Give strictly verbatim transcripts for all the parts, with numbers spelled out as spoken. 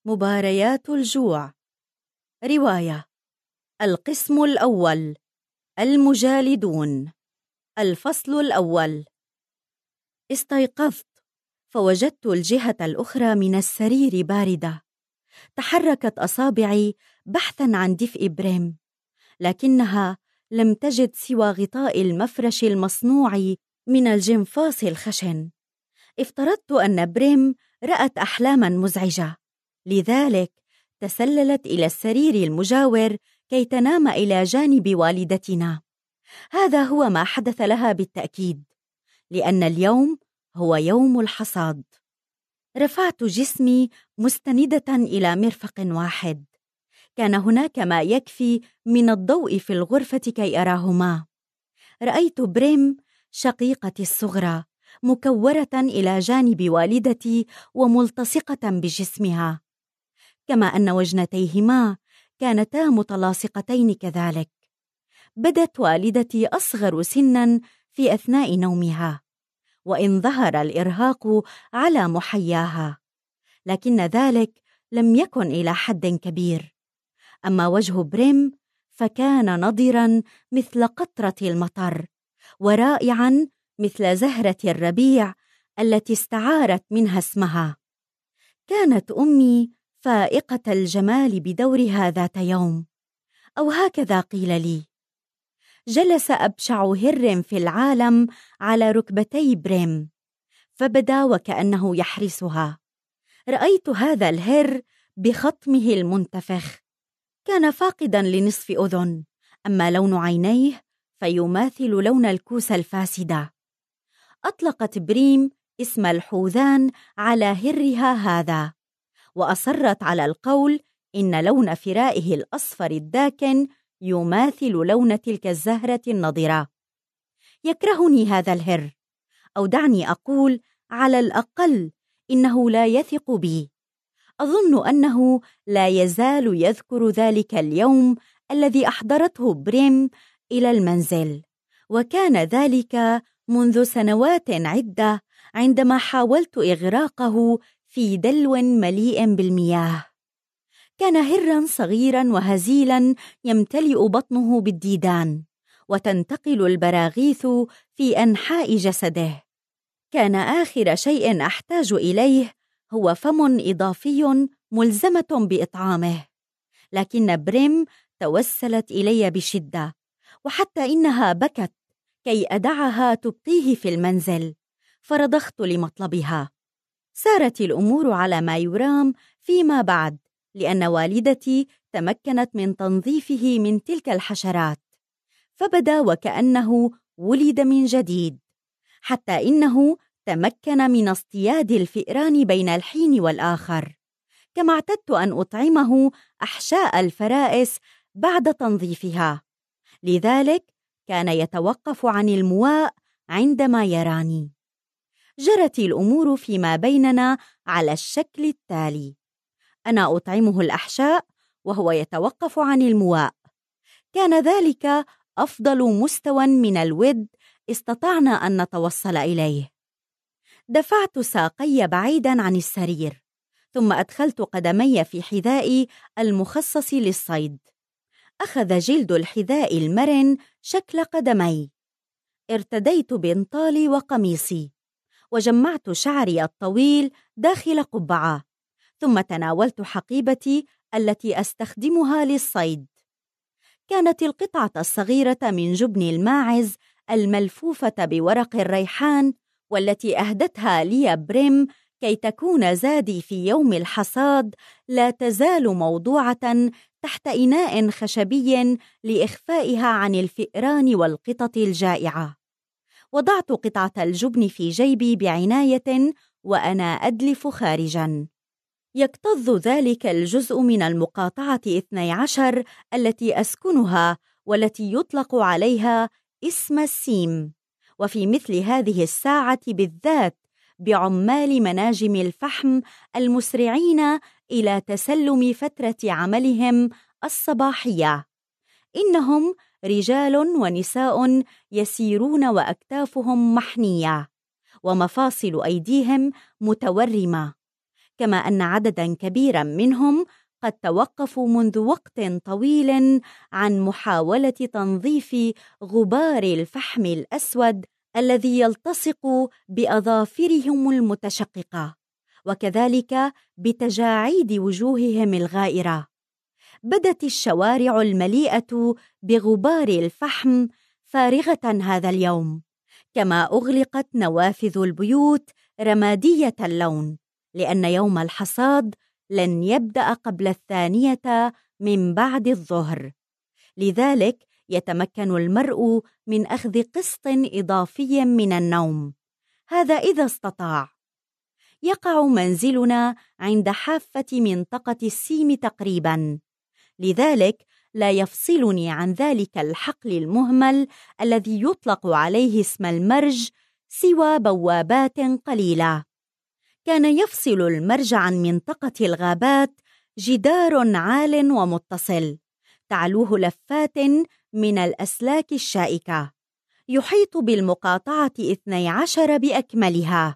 مباريات الجوع. رواية. القسم الأول. المجالدون. الفصل الأول. استيقظت فوجدت الجهة الأخرى من السرير باردة. تحركت أصابعي بحثاً عن دفء بريم، لكنها لم تجد سوى غطاء المفرش المصنوع من الجنفاص الخشن. افترضت أن بريم رأت أحلاماً مزعجة، لذلك تسللت إلى السرير المجاور كي تنام إلى جانب والدتنا. هذا هو ما حدث لها بالتأكيد، لأن اليوم هو يوم الحصاد. رفعت جسمي مستندة إلى مرفق واحد. كان هناك ما يكفي من الضوء في الغرفة كي أراهما. رأيت بريم شقيقتي الصغرى مكورة إلى جانب والدتي وملتصقة بجسمها، كما أن وجنتيهما كانتا متلاصقتين كذلك. بدت والدتي أصغر سناً في أثناء نومها، وإن ظهر الإرهاق على محياها، لكن ذلك لم يكن إلى حد كبير. أما وجه بريم فكان نضراً مثل قطرة المطر، ورائعاً مثل زهرة الربيع التي استعارت منها اسمها. كانت أمي فائقة الجمال بدورها ذات يوم، أو هكذا قيل لي. جلس أبشع هر في العالم على ركبتي بريم، فبدا وكأنه يحرسها. رأيت هذا الهر بخطمه المنتفخ، كان فاقداً لنصف أذن، أما لون عينيه فيماثل لون الكوس الفاسدة. أطلقت بريم اسم الحوذان على هرها هذا، وأصرت على القول إن لون فرائه الأصفر الداكن يماثل لون تلك الزهرة النضرة. يكرهني هذا الهر، أو دعني أقول على الأقل إنه لا يثق بي. أظن أنه لا يزال يذكر ذلك اليوم الذي أحضرته بريم إلى المنزل، وكان ذلك منذ سنوات عدة عندما حاولت إغراقه في دلو مليء بالمياه. كان هراً صغيراً وهزيلاً يمتلئ بطنه بالديدان، وتنتقل البراغيث في أنحاء جسده. كان آخر شيء أحتاج إليه هو فم إضافي ملزمة بإطعامه، لكن بريم توسلت إلي بشدة، وحتى إنها بكت كي أدعها تبقيه في المنزل، فرضخت لمطلبها. سارت الأمور على ما يرام فيما بعد، لأن والدتي تمكنت من تنظيفه من تلك الحشرات، فبدا وكأنه ولد من جديد، حتى إنه تمكن من اصطياد الفئران بين الحين والآخر، كما اعتدت أن أطعمه أحشاء الفرائس بعد تنظيفها، لذلك كان يتوقف عن المواء عندما يراني. جرت الأمور فيما بيننا على الشكل التالي: أنا أطعمه الأحشاء وهو يتوقف عن المواء. كان ذلك أفضل مستوى من الود استطعنا أن نتوصل إليه. دفعت ساقي بعيداً عن السرير، ثم أدخلت قدمي في حذائي المخصص للصيد. أخذ جلد الحذاء المرن شكل قدمي. ارتديت بنطالي وقميصي، وجمعت شعري الطويل داخل قبعة، ثم تناولت حقيبتي التي أستخدمها للصيد. كانت القطعة الصغيرة من جبن الماعز الملفوفة بورق الريحان، والتي أهدتها لي بريم كي تكون زادي في يوم الحصاد، لا تزال موضوعة تحت إناء خشبي لإخفائها عن الفئران والقطط الجائعة. وضعت قطعة الجبن في جيبي بعناية وأنا أدلف خارجاً. يكتظ ذلك الجزء من المقاطعة اثني عشر التي أسكنها، والتي يطلق عليها اسم السيم، وفي مثل هذه الساعة بالذات بعمال مناجم الفحم المسرعين إلى تسلم فترة عملهم الصباحية. إنهم رجال ونساء يسيرون وأكتافهم محنية، ومفاصل أيديهم متورمة، كما أن عدداً كبيراً منهم قد توقفوا منذ وقت طويل عن محاولة تنظيف غبار الفحم الأسود الذي يلتصق بأظافرهم المتشققة، وكذلك بتجاعيد وجوههم الغائرة. بدت الشوارع المليئة بغبار الفحم فارغة هذا اليوم، كما أغلقت نوافذ البيوت رمادية اللون، لأن يوم الحصاد لن يبدأ قبل الثانية من بعد الظهر. لذلك يتمكن المرء من أخذ قسط إضافي من النوم، هذا إذا استطاع. يقع منزلنا عند حافة منطقة السيم تقريباً، لذلك لا يفصلني عن ذلك الحقل المهمل الذي يطلق عليه اسم المرج سوى بوابات قليلة. كان يفصل المرج عن منطقة الغابات جدار عال ومتصل تعلوه لفات من الأسلاك الشائكة يحيط بالمقاطعة اثني عشر بأكملها.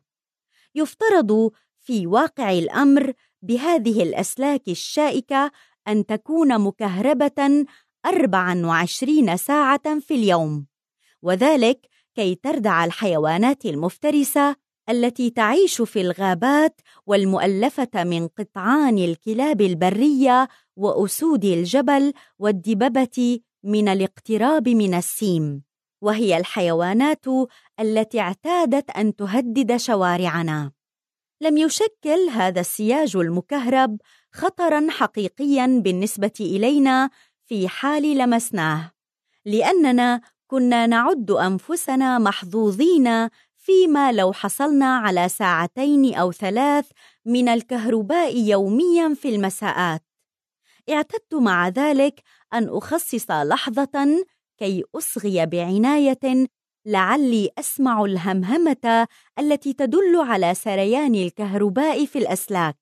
يفترض في واقع الأمر بهذه الأسلاك الشائكة أن تكون مكهربة أربعة وعشرين ساعة في اليوم، وذلك كي تردع الحيوانات المفترسة التي تعيش في الغابات والمؤلفة من قطعان الكلاب البرية وأسود الجبل والدببة من الاقتراب من السيم، وهي الحيوانات التي اعتادت أن تهدد شوارعنا. لم يشكل هذا السياج المكهرب خطراً حقيقياً بالنسبة إلينا في حال لمسناه، لأننا كنا نعد أنفسنا محظوظين فيما لو حصلنا على ساعتين أو ثلاث من الكهرباء يومياً في المساءات. اعتدت مع ذلك أن أخصص لحظة كي أصغي بعناية لعلي أسمع الهمهمة التي تدل على سريان الكهرباء في الأسلاك.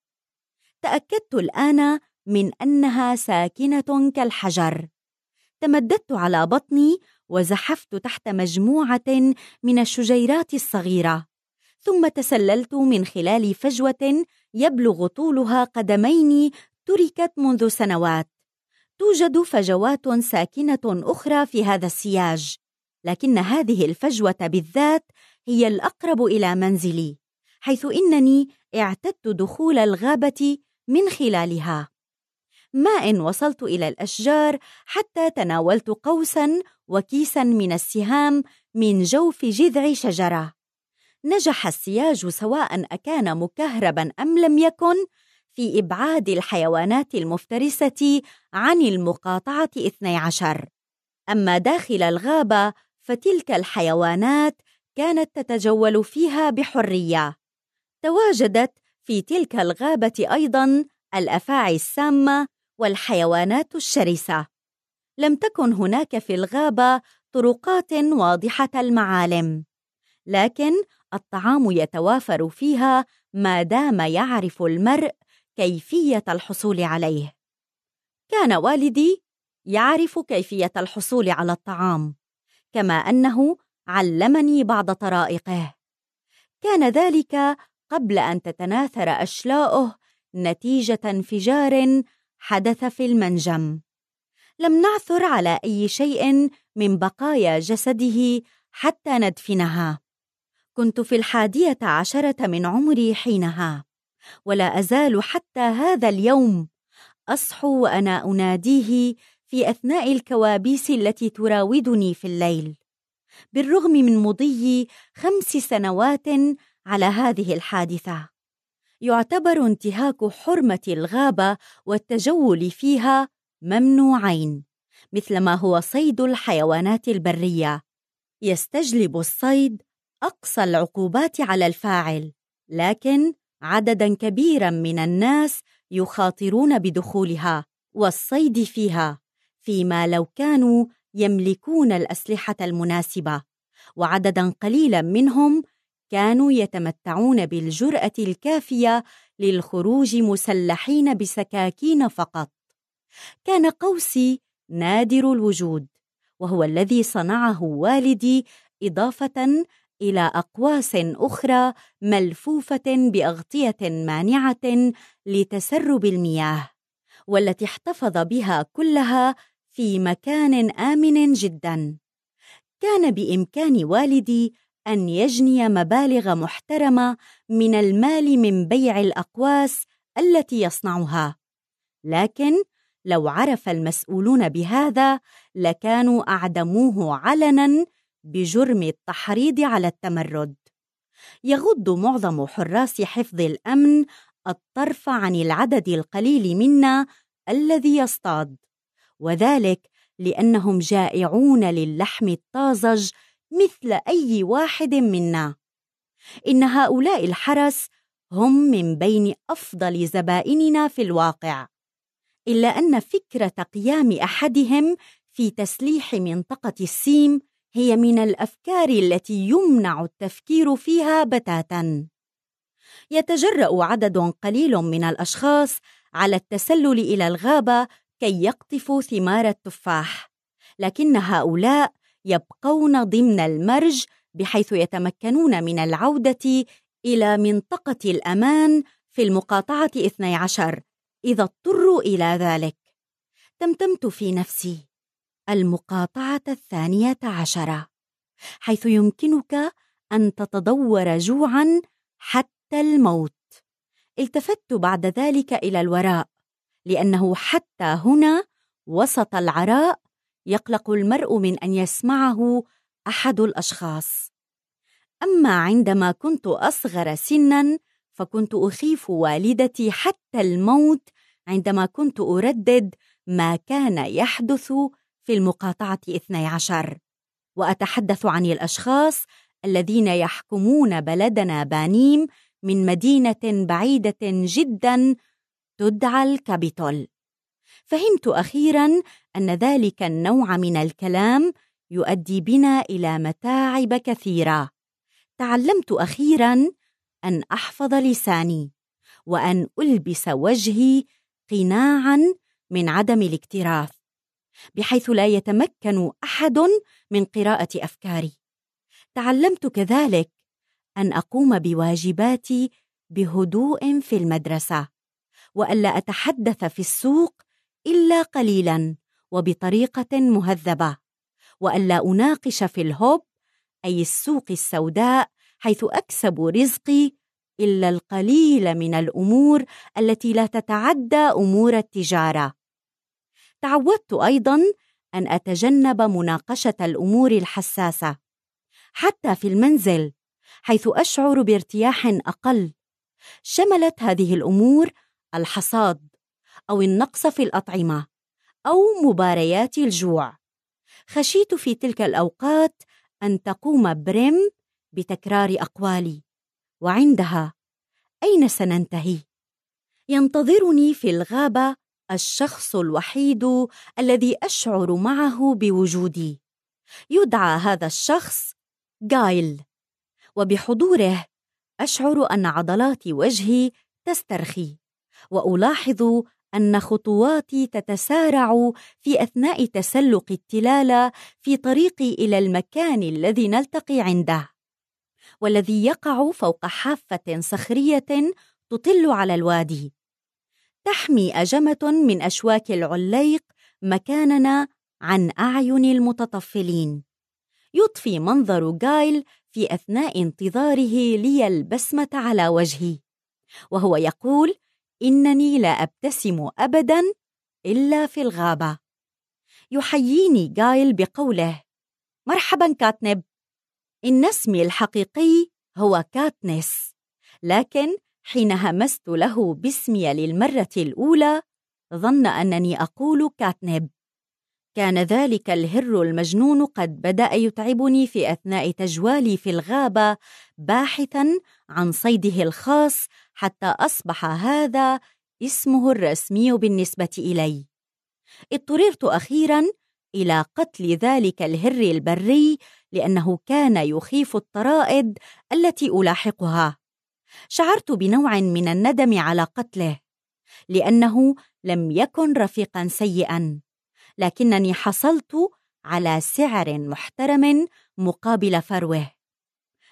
تأكدت الآن من أنها ساكنة كالحجر. تمددت على بطني وزحفت تحت مجموعة من الشجيرات الصغيرة، ثم تسللت من خلال فجوة يبلغ طولها قدمين تركت منذ سنوات. توجد فجوات ساكنة أخرى في هذا السياج، لكن هذه الفجوة بالذات هي الأقرب إلى منزلي، حيث إنني اعتدت دخول الغابة من خلالها. ما إن وصلت إلى الأشجار حتى تناولت قوساً وكيساً من السهام من جوف جذع شجرة. نجح السياج سواء أكان مكهرباً أم لم يكن في إبعاد الحيوانات المفترسة عن المقاطعة اثني عشر. أما داخل الغابة فتلك الحيوانات كانت تتجول فيها بحرية. تواجدت في تلك الغابة أيضاً الأفاعي السامة والحيوانات الشرسة. لم تكن هناك في الغابة طرقات واضحة المعالم، لكن الطعام يتوافر فيها ما دام يعرف المرء كيفية الحصول عليه. كان والدي يعرف كيفية الحصول على الطعام، كما أنه علمني بعض طرائقه. كان ذلك قبل أن تتناثر أشلاؤه نتيجة انفجار حدث في المنجم. لم نعثر على أي شيء من بقايا جسده حتى ندفنها. كنت في الحادية عشرة من عمري حينها، ولا أزال حتى هذا اليوم أصحو وأنا أناديه في أثناء الكوابيس التي تراودني في الليل. بالرغم من مضي خمس سنوات على هذه الحادثة، يعتبر انتهاك حرمة الغابة والتجول فيها ممنوعين، مثلما هو صيد الحيوانات البرية. يستجلب الصيد أقصى العقوبات على الفاعل، لكن عدداً كبيراً من الناس يخاطرون بدخولها والصيد فيها، فيما لو كانوا يملكون الأسلحة المناسبة، وعدداً قليلاً منهم كانوا يتمتعون بالجرأة الكافية للخروج مسلحين بسكاكين فقط. كان قوسي نادر الوجود، وهو الذي صنعه والدي إضافة إلى أقواس أخرى ملفوفة بأغطية مانعة لتسرب المياه، والتي احتفظ بها كلها في مكان آمن جداً. كان بإمكان والدي أن يجني مبالغ محترمة من المال من بيع الأقواس التي يصنعها، لكن لو عرف المسؤولون بهذا لكانوا أعدموه علناً بجرم التحريض على التمرد. يغض معظم حراس حفظ الأمن الطرف عن العدد القليل منا الذي يصطاد، وذلك لأنهم جائعون للحم الطازج مثل أي واحد منا. إن هؤلاء الحرس هم من بين أفضل زبائننا في الواقع، إلا أن فكرة قيام أحدهم في تسليح منطقة السيم هي من الأفكار التي يمنع التفكير فيها بتاتاً. يتجرأ عدد قليل من الأشخاص على التسلل إلى الغابة كي يقطفوا ثمار التفاح، لكن هؤلاء يبقون ضمن المرج بحيث يتمكنون من العودة إلى منطقة الأمان في المقاطعة اثني عشر إذا اضطروا إلى ذلك. تمتمت في نفسي المقاطعة الثانية عشرة، حيث يمكنك أن تتضور جوعاً حتى الموت. التفت بعد ذلك إلى الوراء، لأنه حتى هنا وسط العراء يقلق المرء من أن يسمعه أحد الأشخاص. أما عندما كنت أصغر سناً فكنت أخيف والدتي حتى الموت عندما كنت أردد ما كان يحدث في المقاطعة اثني عشر، وأتحدث عن الأشخاص الذين يحكمون بلدنا بانيم من مدينة بعيدة جداً تدعى الكابيتول. فهمت أخيراً أن ذلك النوع من الكلام يؤدي بنا إلى متاعب كثيرة. تعلمت أخيراً أن أحفظ لساني، وأن ألبس وجهي قناعاً من عدم الاكتراث، بحيث لا يتمكن أحد من قراءة أفكاري. تعلمت كذلك أن أقوم بواجباتي بهدوء في المدرسة، وألا أتحدث في السوق إلا قليلاً وبطريقة مهذبة، وألا أناقش في الهوب أي السوق السوداء حيث أكسب رزقي إلا القليل من الأمور التي لا تتعدى أمور التجارة. تعودت أيضاً أن أتجنب مناقشة الأمور الحساسة حتى في المنزل، حيث أشعر بارتياح أقل. شملت هذه الأمور الحصاد أو النقص في الأطعمة أو مباريات الجوع. خشيت في تلك الأوقات أن تقوم بريم بتكرار أقوالي، وعندها أين سننتهي؟ ينتظرني في الغابة الشخص الوحيد الذي أشعر معه بوجودي. يدعى هذا الشخص غايل، وبحضوره أشعر أن عضلات وجهي تسترخي، وألاحظ أن خطواتي تتسارع في أثناء تسلق التلال في طريقي إلى المكان الذي نلتقي عنده، والذي يقع فوق حافة صخرية تطل على الوادي. تحمي أجمة من أشواك العليق مكاننا عن أعين المتطفلين. يضفي منظر غايل في أثناء انتظاره لي البسمة على وجهي، وهو يقول إنني لا أبتسم أبداً إلا في الغابة. يحييني غايل بقوله: مرحباً كاتنب. إن اسمي الحقيقي هو كاتنس، لكن حين همست له باسمي للمرة الأولى ظن أنني أقول كاتنب. كان ذلك الهر المجنون قد بدأ يتعبني في أثناء تجوالي في الغابة باحثاً عن صيده الخاص، حتى أصبح هذا اسمه الرسمي بالنسبة إلي. اضطررت أخيراً إلى قتل ذلك الهر البري لأنه كان يخيف الطرائد التي ألاحقها. شعرت بنوع من الندم على قتله، لأنه لم يكن رفيقاً سيئاً، لكنني حصلت على سعر محترم مقابل فروه.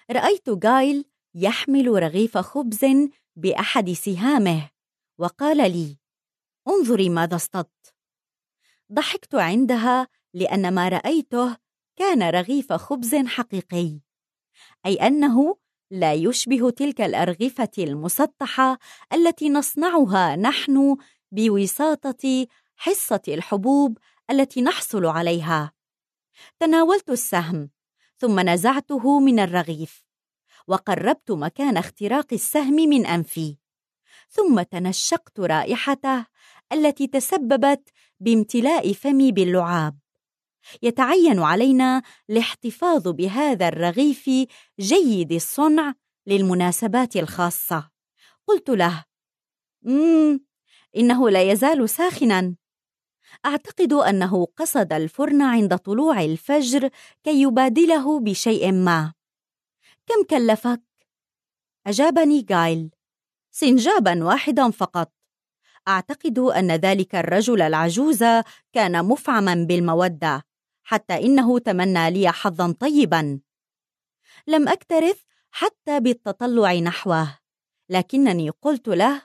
رأيت جايل يحمل رغيف خبز بأحد سهامه وقال لي: انظري ماذا اصطدت. ضحكت عندها لأن ما رأيته كان رغيف خبز حقيقي، أي أنه لا يشبه تلك الأرغفة المسطحة التي نصنعها نحن بوساطة حصة الحبوب التي نحصل عليها. تناولت السهم ثم نزعته من الرغيف وقربت مكان اختراق السهم من أنفي، ثم تنشقت رائحته التي تسببت بامتلاء فمي باللعاب. يتعين علينا الاحتفاظ بهذا الرغيف جيد الصنع للمناسبات الخاصة. قلت له: مم إنه لا يزال ساخناً. أعتقد أنه قصد الفرن عند طلوع الفجر كي يبادله بشيء ما. كم كلفك؟ أجابني جايل: سنجاباً واحداً فقط. أعتقد أن ذلك الرجل العجوز كان مفعماً بالمودة، حتى إنه تمنى لي حظاً طيباً. لم أكترث حتى بالتطلع نحوه، لكنني قلت له: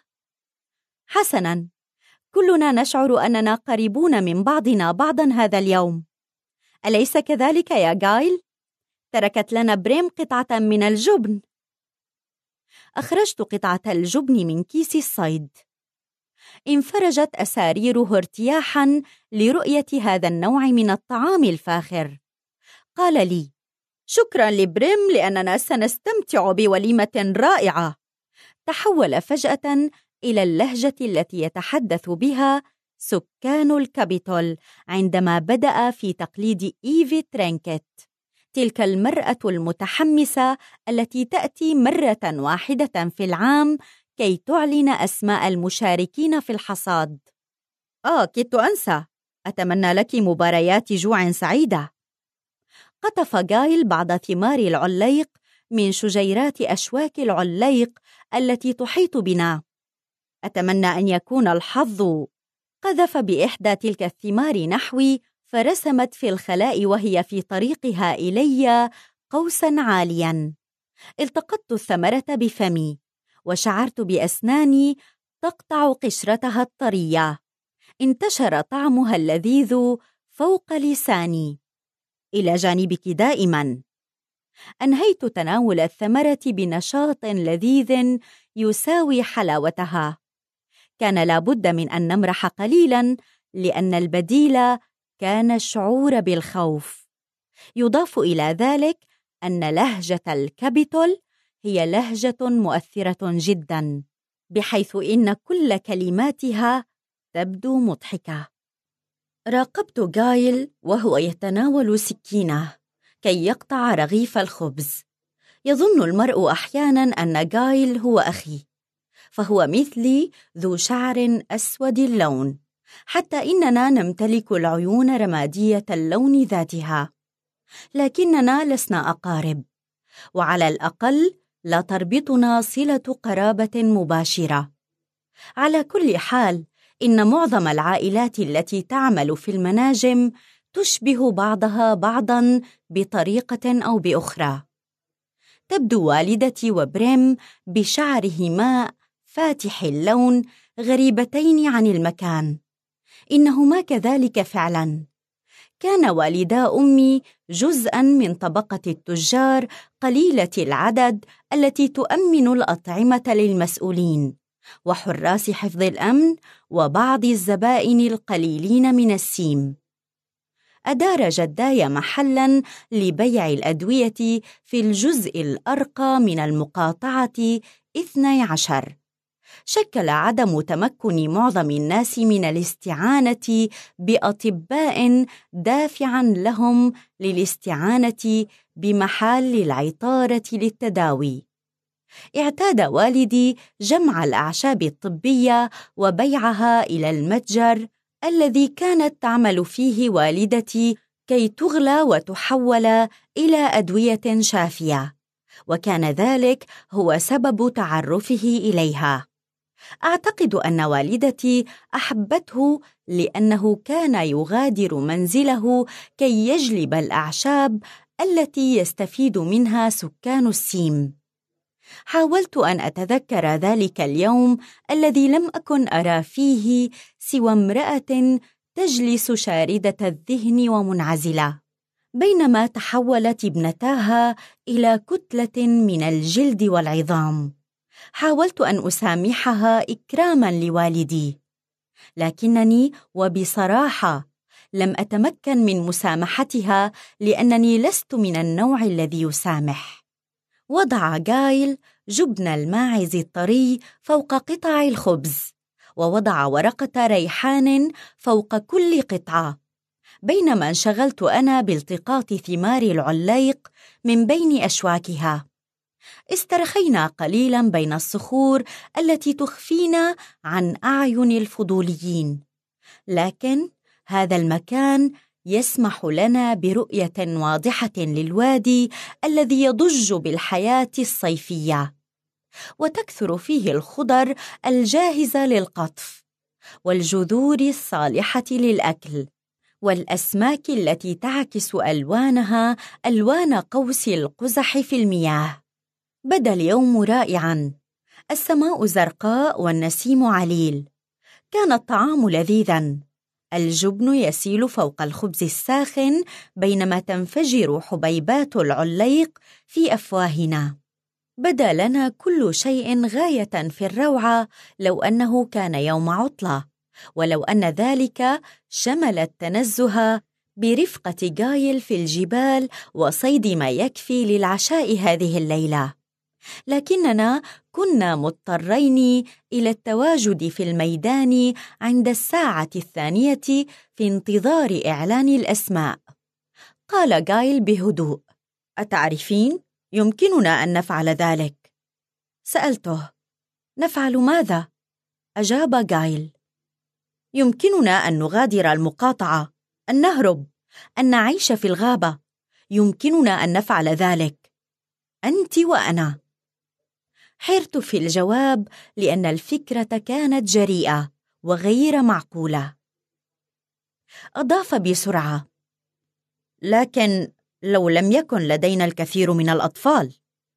حسناً، كلنا نشعر أننا قريبون من بعضنا بعضاً هذا اليوم، أليس كذلك يا جايل؟ تركت لنا بريم قطعة من الجبن. أخرجت قطعة الجبن من كيس الصيد. انفرجت أساريره ارتياحاً لرؤية هذا النوع من الطعام الفاخر. قال لي: شكراً لبريم، لأننا سنستمتع بوليمة رائعة. تحول فجأة إلى اللهجة التي يتحدث بها سكان الكابيتول عندما بدأ في تقليد إيفي ترينكيت، تلك المرأة المتحمسة التي تأتي مرة واحدة في العام كي تعلن أسماء المشاركين في الحصاد. آه، كدت أنسى. أتمنى لك مباريات جوع سعيدة. قطف جايل بعض ثمار العليق من شجيرات أشواك العليق التي تحيط بنا. أتمنى أن يكون الحظ. قذف بإحدى تلك الثمار نحوي، فرسمت في الخلاء وهي في طريقها إلي قوساً عالياً. التقطت الثمرة بفمي وشعرت بأسناني تقطع قشرتها الطرية. انتشر طعمها اللذيذ فوق لساني. إلى جانبك دائماً. أنهيت تناول الثمرة بنشاط لذيذ يساوي حلاوتها. كان لابد من أن نمرح قليلاً، لأن البديل كان الشعور بالخوف. يضاف إلى ذلك أن لهجة الكابيتول هي لهجة مؤثرة جداً، بحيث إن كل كلماتها تبدو مضحكة. راقبت جايل وهو يتناول سكينة كي يقطع رغيف الخبز. يظن المرء أحياناً أن جايل هو أخي، فهو مثلي ذو شعر أسود اللون، حتى إننا نمتلك العيون رمادية اللون ذاتها، لكننا لسنا أقارب، وعلى الأقل لا تربطنا صلة قرابة مباشرة. على كل حال، إن معظم العائلات التي تعمل في المناجم تشبه بعضها بعضاً بطريقة أو بأخرى. تبدو والدتي وبريم بشعرهما فاتح اللون غريبتين عن المكان. إنهما كذلك فعلاً. كان والدا أمي جزءاً من طبقة التجار قليلة العدد التي تؤمن الأطعمة للمسؤولين وحراس حفظ الأمن وبعض الزبائن القليلين من السيم. أدار جداي محلاً لبيع الأدوية في الجزء الأرقى من المقاطعة اثني عشر. شكل عدم تمكن معظم الناس من الاستعانة بأطباء دافعاً لهم للاستعانة بمحال العطارة للتداوي. اعتاد والدي جمع الأعشاب الطبية وبيعها إلى المتجر الذي كانت تعمل فيه والدتي كي تغلى وتحول إلى أدوية شافية، وكان ذلك هو سبب تعرفه إليها. أعتقد أن والدتي أحبته لأنه كان يغادر منزله كي يجلب الأعشاب التي يستفيد منها سكان السيم. حاولت أن أتذكر ذلك اليوم الذي لم أكن أرى فيه سوى امرأة تجلس شاردة الذهن ومنعزلة، بينما تحولت ابنتاها إلى كتلة من الجلد والعظام. حاولت أن أسامحها إكراماً لوالدي، لكنني وبصراحة لم أتمكن من مسامحتها لأنني لست من النوع الذي يسامح. وضع غايل جبن الماعز الطري فوق قطع الخبز، ووضع ورقة ريحان فوق كل قطعة، بينما انشغلت أنا بالتقاط ثمار العليق من بين أشواكها. استرخينا قليلاً بين الصخور التي تخفينا عن أعين الفضوليين، لكن هذا المكان يسمح لنا برؤية واضحة للوادي الذي يضج بالحياة الصيفية، وتكثر فيه الخضر الجاهزة للقطف، والجذور الصالحة للأكل، والأسماك التي تعكس ألوانها ألوان قوس القزح في المياه. بدا اليوم رائعاً، السماء زرقاء والنسيم عليل. كان الطعام لذيذاً، الجبن يسيل فوق الخبز الساخن بينما تنفجر حبيبات العليق في أفواهنا. بدا لنا كل شيء غاية في الروعة لو أنه كان يوم عطلة، ولو أن ذلك شمل التنزه برفقة غايل في الجبال وصيد ما يكفي للعشاء هذه الليلة. لكننا كنا مضطرين إلى التواجد في الميدان عند الساعة الثانية في انتظار إعلان الأسماء. قال غايل بهدوء: أتعرفين؟ يمكننا أن نفعل ذلك. سألته: نفعل ماذا؟ أجاب غايل: يمكننا أن نغادر المقاطعة، أن نهرب، أن نعيش في الغابة. يمكننا أن نفعل ذلك، أنت وأنا. حرت في الجواب لأن الفكرة كانت جريئة وغير معقولة. أضاف بسرعة: لكن لو لم يكن لدينا الكثير من الأطفال.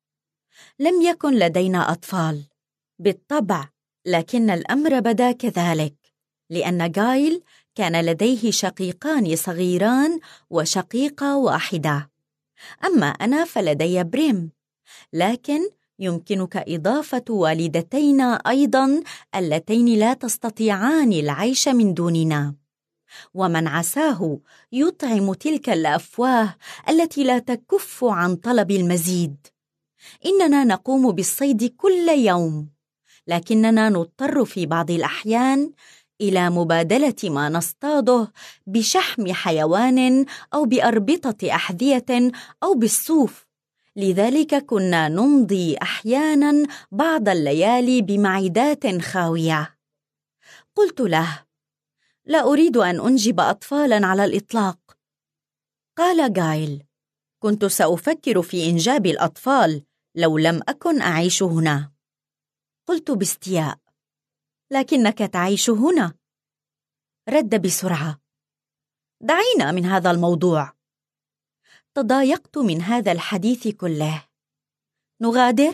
لم يكن لدينا أطفال بالطبع، لكن الأمر بدا كذلك، لأن غايل كان لديه شقيقان صغيران وشقيقة واحدة. أما أنا فلدي بريم، لكن يمكنك إضافة والدتينا أيضاً اللتين لا تستطيعان العيش من دوننا. ومن عساه يطعم تلك الأفواه التي لا تكف عن طلب المزيد. إننا نقوم بالصيد كل يوم، لكننا نضطر في بعض الأحيان إلى مبادلة ما نصطاده بشحم حيوان أو بأربطة أحذية أو بالصوف. لذلك كنا نمضي أحياناً بعض الليالي بمعدات خاوية. قلت له: لا أريد أن أنجب أطفالاً على الإطلاق. قال غايل: كنت سأفكر في إنجاب الأطفال لو لم أكن أعيش هنا. قلت باستياء: لكنك تعيش هنا. رد بسرعة: دعينا من هذا الموضوع. تضايقت من هذا الحديث كله. نغادر؟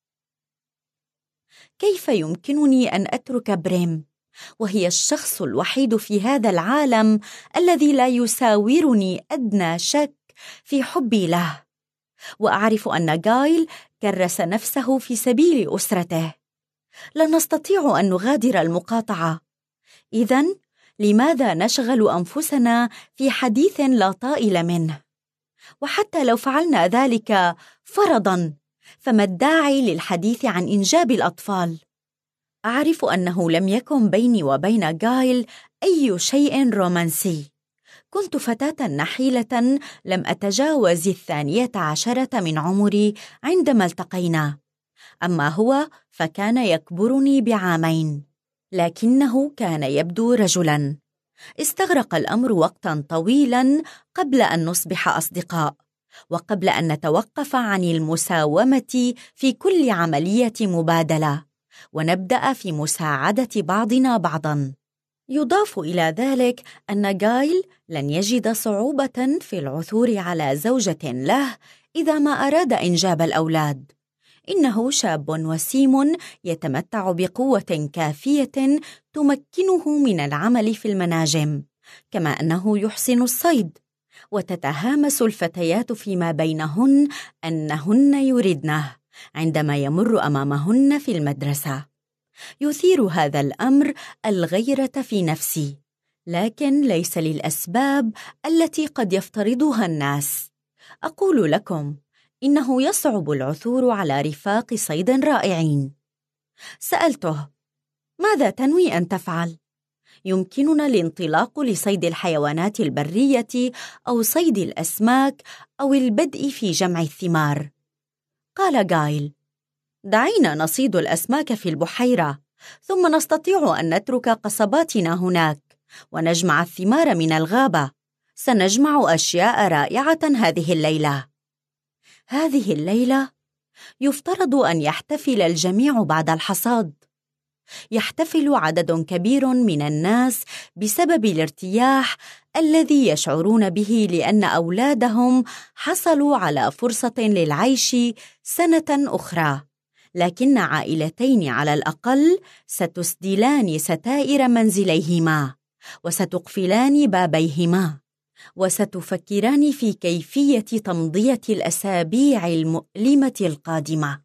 كيف يمكنني أن أترك بريم وهي الشخص الوحيد في هذا العالم الذي لا يساورني أدنى شك في حبي له؟ وأعرف أن غايل كرس نفسه في سبيل أسرته. لا نستطيع أن نغادر المقاطعة. إذن لماذا نشغل أنفسنا في حديث لا طائل منه؟ وحتى لو فعلنا ذلك فرضاً، فما الداعي للحديث عن إنجاب الأطفال؟ أعرف أنه لم يكن بيني وبين غايل أي شيء رومانسي. كنت فتاة نحيلة لم أتجاوز الثانية عشرة من عمري عندما التقينا، أما هو فكان يكبرني بعامين، لكنه كان يبدو رجلاً. استغرق الأمر وقتاً طويلاً قبل أن نصبح أصدقاء، وقبل أن نتوقف عن المساومة في كل عملية مبادلة، ونبدأ في مساعدة بعضنا بعضاً. يضاف إلى ذلك أن جايل لن يجد صعوبة في العثور على زوجة له إذا ما أراد إنجاب الأولاد. إنه شاب وسيم يتمتع بقوة كافية تمكنه من العمل في المناجم، كما أنه يحسن الصيد. وتتهامس الفتيات فيما بينهن أنهن يردنه عندما يمر أمامهن في المدرسة. يثير هذا الأمر الغيرة في نفسي، لكن ليس للأسباب التي قد يفترضها الناس. أقول لكم إنه يصعب العثور على رفاق صيد رائعين. سألته: ماذا تنوي أن تفعل؟ يمكننا الانطلاق لصيد الحيوانات البرية أو صيد الأسماك أو البدء في جمع الثمار. قال جايل: دعينا نصيد الأسماك في البحيرة، ثم نستطيع أن نترك قصباتنا هناك ونجمع الثمار من الغابة. سنجمع أشياء رائعة هذه الليلة. هذه الليلة يفترض أن يحتفل الجميع بعد الحصاد. يحتفل عدد كبير من الناس بسبب الارتياح الذي يشعرون به لأن أولادهم حصلوا على فرصة للعيش سنة أخرى، لكن عائلتين على الأقل ستسدلان ستائر منزليهما وستقفلان بابيهما وستفكران في كيفية تمضية الأسابيع المؤلمة القادمة.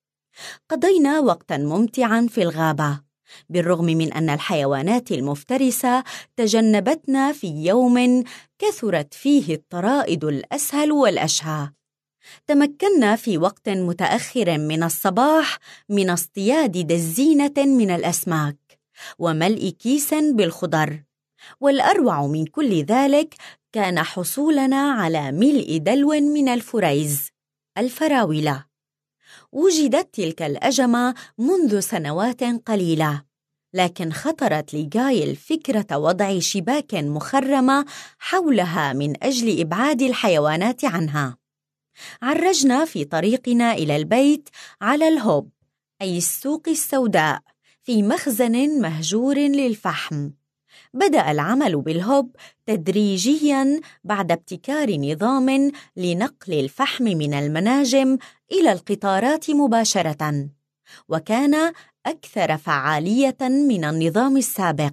قضينا وقتاً ممتعاً في الغابة، بالرغم من أن الحيوانات المفترسة تجنبتنا في يوم كثرت فيه الطرائد الأسهل والأشهى. تمكنا في وقت متأخر من الصباح من اصطياد دزينة من الأسماك وملء كيس بالخضر، والأروع من كل ذلك كان حصولنا على ملء دلو من الفريز الفراولة. وجدت تلك الأجمة منذ سنوات قليلة، لكن خطرت لجايل فكرة وضع شباك مخرمة حولها من أجل إبعاد الحيوانات عنها. عرجنا في طريقنا إلى البيت على الهوب، أي السوق السوداء، في مخزن مهجور للفحم. بدأ العمل بالهوب تدريجياً بعد ابتكار نظام لنقل الفحم من المناجم إلى القطارات مباشرة، وكان أكثر فعالية من النظام السابق.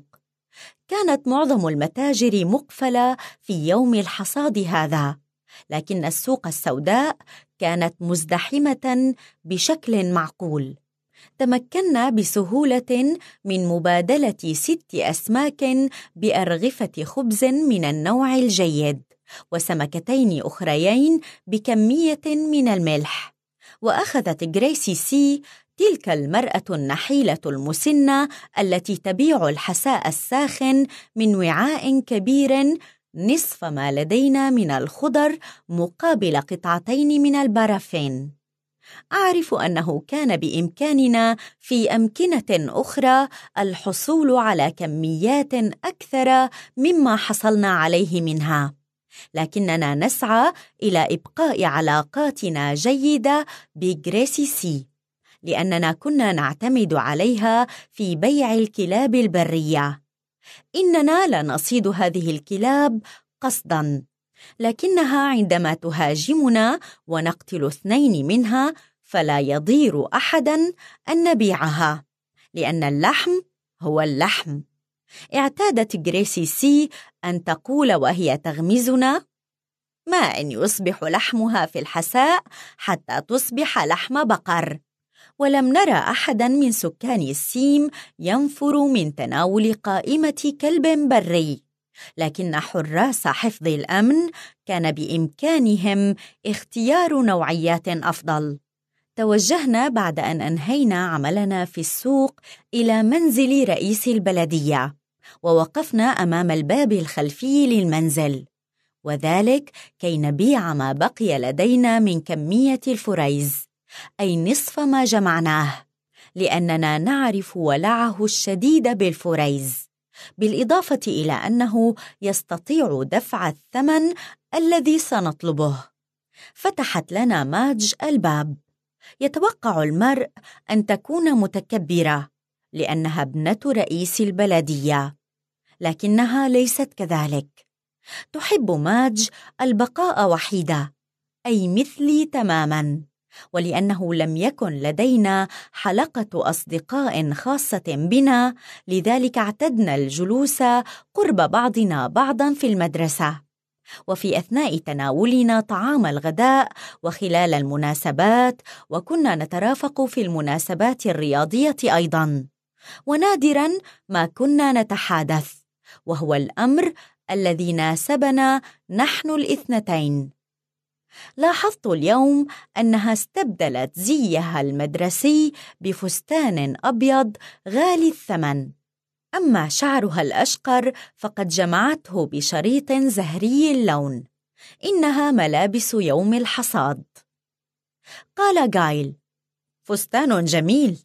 كانت معظم المتاجر مقفلة في يوم الحصاد هذا، لكن السوق السوداء كانت مزدحمة بشكل معقول. تمكنا بسهولة من مبادلة ست أسماك بأرغفة خبز من النوع الجيد وسمكتين أخريين بكمية من الملح. وأخذت جريسي سي، تلك المرأة النحيلة المسنة التي تبيع الحساء الساخن من وعاء كبير، نصف ما لدينا من الخضر مقابل قطعتين من البارافين. أعرف أنه كان بإمكاننا في أمكنة أخرى الحصول على كميات أكثر مما حصلنا عليه منها، لكننا نسعى إلى إبقاء علاقاتنا جيدة بجريسي سي، لأننا كنا نعتمد عليها في بيع الكلاب البرية. إننا لا نصيد هذه الكلاب قصداً، لكنها عندما تهاجمنا ونقتل اثنين منها فلا يضير أحداً أن نبيعها، لأن اللحم هو اللحم. اعتادت جريسي سي أن تقول وهي تغمزنا: ما إن يصبح لحمها في الحساء حتى تصبح لحم بقر. ولم نرى أحداً من سكان السيم ينفر من تناول قائمة كلب بري، لكن حراس حفظ الأمن كان بإمكانهم اختيار نوعيات أفضل. توجهنا بعد أن أنهينا عملنا في السوق إلى منزل رئيس البلدية، ووقفنا أمام الباب الخلفي للمنزل، وذلك كي نبيع ما بقي لدينا من كمية الفريز، أي نصف ما جمعناه، لأننا نعرف ولعه الشديد بالفريز، بالإضافة إلى أنه يستطيع دفع الثمن الذي سنطلبه. فتحت لنا ماج الباب. يتوقع المرء أن تكون متكبرة لأنها ابنة رئيس البلدية، لكنها ليست كذلك. تحب ماج البقاء وحيدة، أي مثلي تماماً، ولأنه لم يكن لدينا حلقة أصدقاء خاصة بنا، لذلك اعتدنا الجلوس قرب بعضنا بعضاً في المدرسة، وفي أثناء تناولنا طعام الغداء، وخلال المناسبات، وكنا نترافق في المناسبات الرياضية أيضاً، ونادراً ما كنا نتحادث، وهو الأمر الذي ناسبنا نحن الاثنتين. لاحظت اليوم أنها استبدلت زيها المدرسي بفستان أبيض غالي الثمن، أما شعرها الأشقر فقد جمعته بشريط زهري اللون. إنها ملابس يوم الحصاد. قال غايل: فستان جميل.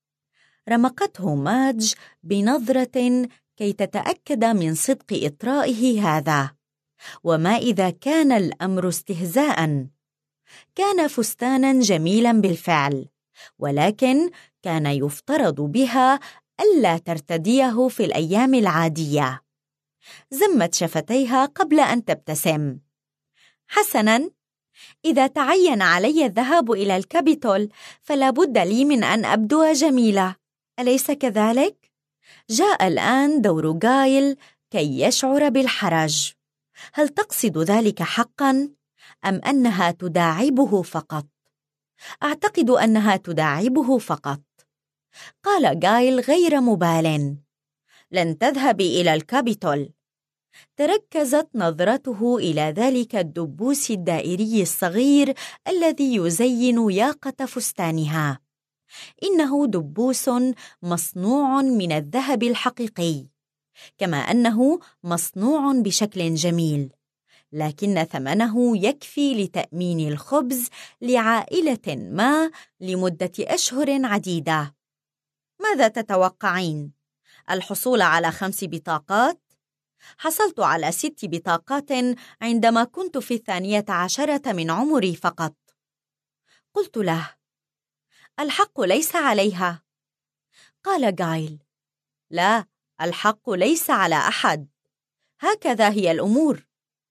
رمقته ماج بنظرة كي تتأكد من صدق إطرائه هذا. وما إذا كان الأمر استهزاءً؟ كان فستاناً جميلاً بالفعل، ولكن كان يفترض بها ألا ترتديه في الأيام العادية. زمت شفتيها قبل أن تبتسم. حسناً، إذا تعين علي الذهاب إلى الكابيتول فلا بد لي من أن أبدو جميلة، أليس كذلك؟ جاء الآن دور غايل كي يشعر بالحرج. هل تقصد ذلك حقاً؟ أم أنها تداعبه فقط؟ أعتقد أنها تداعبه فقط. قال غايل غير مبال: لن تذهبي إلى الكابيتول. تركزت نظرته إلى ذلك الدبوس الدائري الصغير الذي يزين ياقة فستانها. إنه دبوس مصنوع من الذهب الحقيقي، كما أنه مصنوع بشكل جميل، لكن ثمنه يكفي لتأمين الخبز لعائلة ما لمدة أشهر عديدة. ماذا تتوقعين؟ الحصول على خمس بطاقات؟ حصلت على ست بطاقات عندما كنت في الثانية عشرة من عمري فقط. قلت له: الحق ليس عليها. قال غايل: لا، الحق ليس على أحد. هكذا هي الأمور.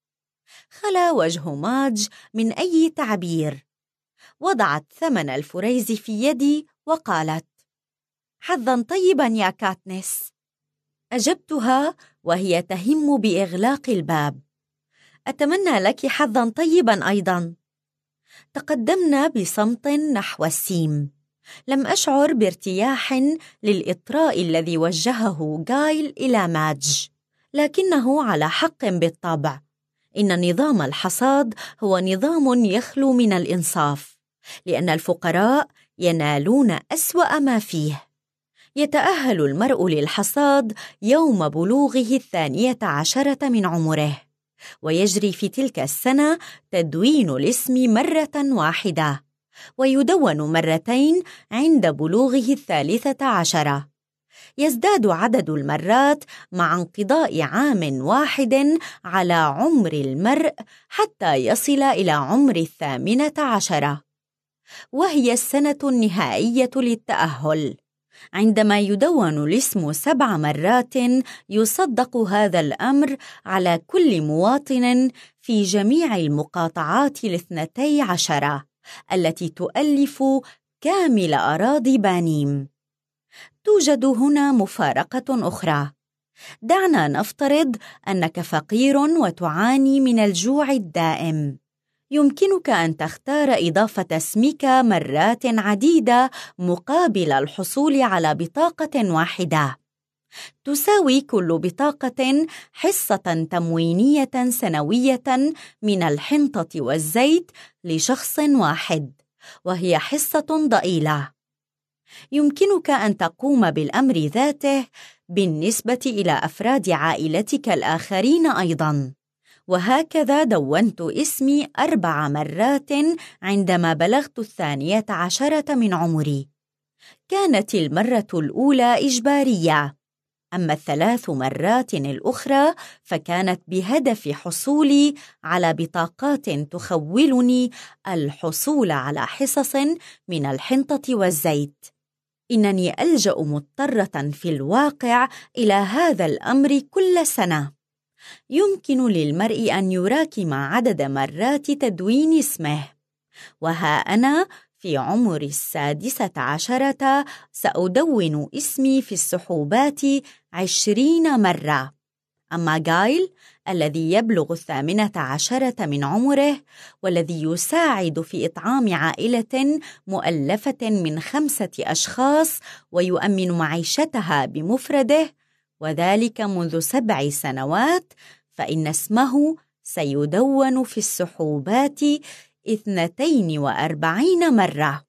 خلا وجه ماج من أي تعبير. وضعت ثمن الفريز في يدي وقالت: حظاً طيباً يا كاتنس. أجبتها وهي تهم بإغلاق الباب: أتمنى لك حظاً طيباً أيضاً. تقدمنا بصمت نحو السيم. لم أشعر بارتياح للإطراء الذي وجهه غايل إلى ماج، لكنه على حق بالطبع. إن نظام الحصاد هو نظام يخلو من الإنصاف، لأن الفقراء ينالون أسوأ ما فيه. يتأهل المرء للحصاد يوم بلوغه الثانية عشرة من عمره، ويجري في تلك السنة تدوين الاسم مرة واحدة، ويدون مرتين عند بلوغه الثالثة عشرة. يزداد عدد المرات مع انقضاء عام واحد على عمر المرء حتى يصل إلى عمر الثامنة عشرة، وهي السنة النهائية للتأهل. عندما يدون الاسم سبع مرات يصدق هذا الأمر على كل مواطن في جميع المقاطعات الاثنتي عشرة التي تؤلف كامل أراضي بانيم. توجد هنا مفارقة أخرى. دعنا نفترض أنك فقير وتعاني من الجوع الدائم. يمكنك أن تختار إضافة اسمك مرات عديدة مقابل الحصول على بطاقة واحدة. تساوي كل بطاقة حصة تموينية سنوية من الحنطة والزيت لشخص واحد، وهي حصة ضئيلة. يمكنك أن تقوم بالأمر ذاته بالنسبة إلى أفراد عائلتك الآخرين أيضاً. وهكذا دونت اسمي أربع مرات عندما بلغت الثانية عشرة من عمري. كانت المرة الأولى إجبارية، أما الثلاث مرات الأخرى فكانت بهدف حصولي على بطاقات تخولني الحصول على حصص من الحنطة والزيت. إنني ألجأ مضطرة في الواقع إلى هذا الأمر كل سنة. يمكن للمرء أن يراكم عدد مرات تدوين اسمه، وها أنا في عمر السادسة عشرة سأدون اسمي في السحوبات عشرين مرة. أما غايل الذي يبلغ الثامنة عشرة من عمره، والذي يساعد في إطعام عائلة مؤلفة من خمسة أشخاص ويؤمن معيشتها بمفرده، وذلك منذ سبع سنوات، فإن اسمه سيدون في السحوبات اثنتين وأربعين مرة.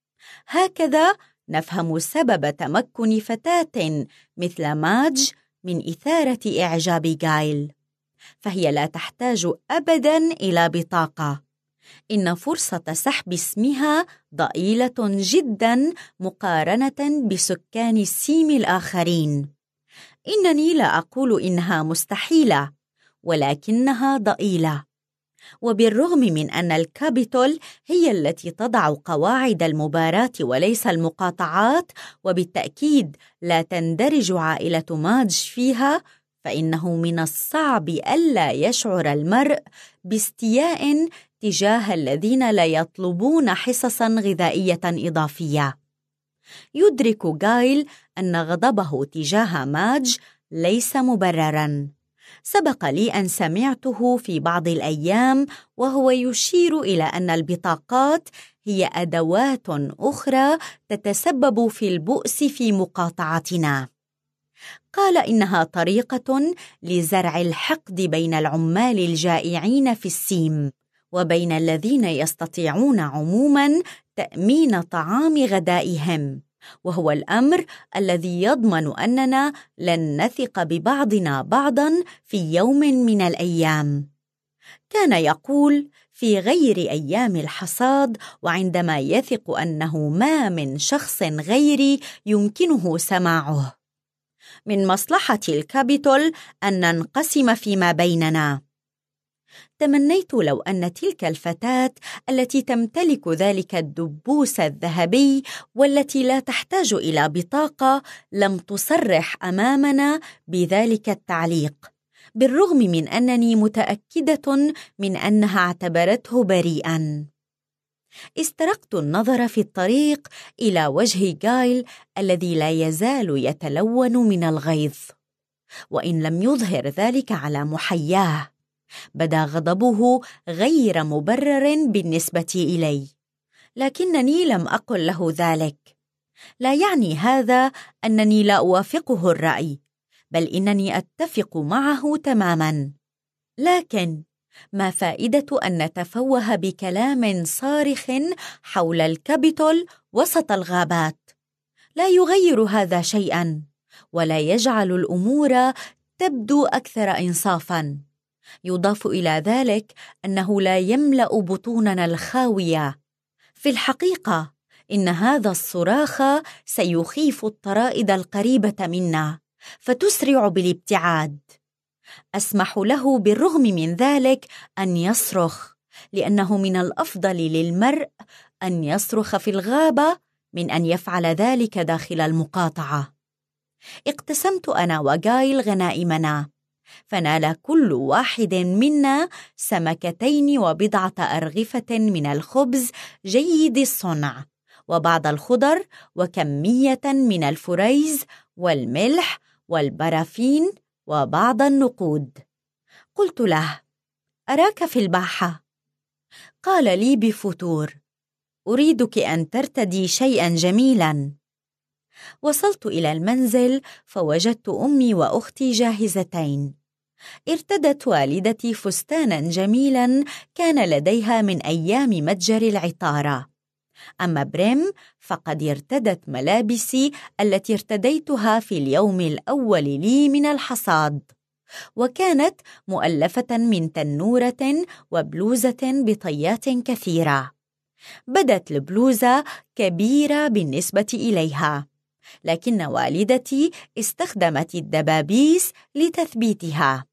هكذا نفهم سبب تمكن فتاة مثل ماج من إثارة إعجاب غايل، فهي لا تحتاج أبداً إلى بطاقة. إن فرصة سحب اسمها ضئيلة جداً مقارنة بسكان السيم الآخرين. إنني لا أقول إنها مستحيلة، ولكنها ضئيلة. وبالرغم من أن الكابيتول هي التي تضع قواعد المباراة وليس المقاطعات، وبالتأكيد لا تندرج عائلة ماج فيها، فإنه من الصعب ألا يشعر المرء باستياء تجاه الذين لا يطلبون حصصاً غذائية إضافية. يدرك غايل أن غضبه تجاه ماج ليس مبرراً. سبق لي أن سمعته في بعض الأيام وهو يشير إلى أن البطاقات هي أدوات أخرى تتسبب في البؤس في مقاطعتنا. قال إنها طريقة لزرع الحقد بين العمال الجائعين في السيم وبين الذين يستطيعون عموماً تأمين طعام غدائهم، وهو الأمر الذي يضمن أننا لن نثق ببعضنا بعضاً في يوم من الأيام. كان يقول في غير أيام الحصاد، وعندما يثق أنه ما من شخص غيري يمكنه سماعه: من مصلحة الكابيتول أن ننقسم فيما بيننا. تمنيت لو أن تلك الفتاة التي تمتلك ذلك الدبوس الذهبي والتي لا تحتاج إلى بطاقة لم تصرح أمامنا بذلك التعليق، بالرغم من أنني متأكدة من أنها اعتبرته بريئاً. استرقت النظر في الطريق إلى وجه غايل الذي لا يزال يتلون من الغيظ، وإن لم يظهر ذلك على محياه، بدا غضبه غير مبرر بالنسبة إلي، لكنني لم أقل له ذلك. لا يعني هذا أنني لا أوافقه الرأي، بل إنني أتفق معه تماماً. لكن ما فائدة أن نتفوه بكلام صارخ حول الكابيتول وسط الغابات؟ لا يغير هذا شيئاً، ولا يجعل الأمور تبدو أكثر إنصافاً. يضاف إلى ذلك أنه لا يملأ بطوننا الخاوية. في الحقيقة إن هذا الصراخ سيخيف الطرائد القريبة منا فتسرع بالابتعاد. أسمح له بالرغم من ذلك أن يصرخ، لأنه من الأفضل للمرء أن يصرخ في الغابة من أن يفعل ذلك داخل المقاطعة. اقتسمت أنا وغايل غنائمنا، فنال كل واحد منا سمكتين وبضعة أرغفة من الخبز جيد الصنع، وبعض الخضر، وكمية من الفريز والملح والبرافين وبعض النقود. قلت له: أراك في الباحة. قال لي بفتور: أريدك أن ترتدي شيئاً جميلاً. وصلت إلى المنزل فوجدت أمي وأختي جاهزتين. ارتدت والدتي فستاناً جميلاً كان لديها من أيام متجر العطارة، أما بريم فقد ارتدت ملابسي التي ارتديتها في اليوم الأول لي من الحصاد، وكانت مؤلفة من تنورة وبلوزة بطيات كثيرة. بدت البلوزة كبيرة بالنسبة إليها، لكن والدتي استخدمت الدبابيس لتثبيتها.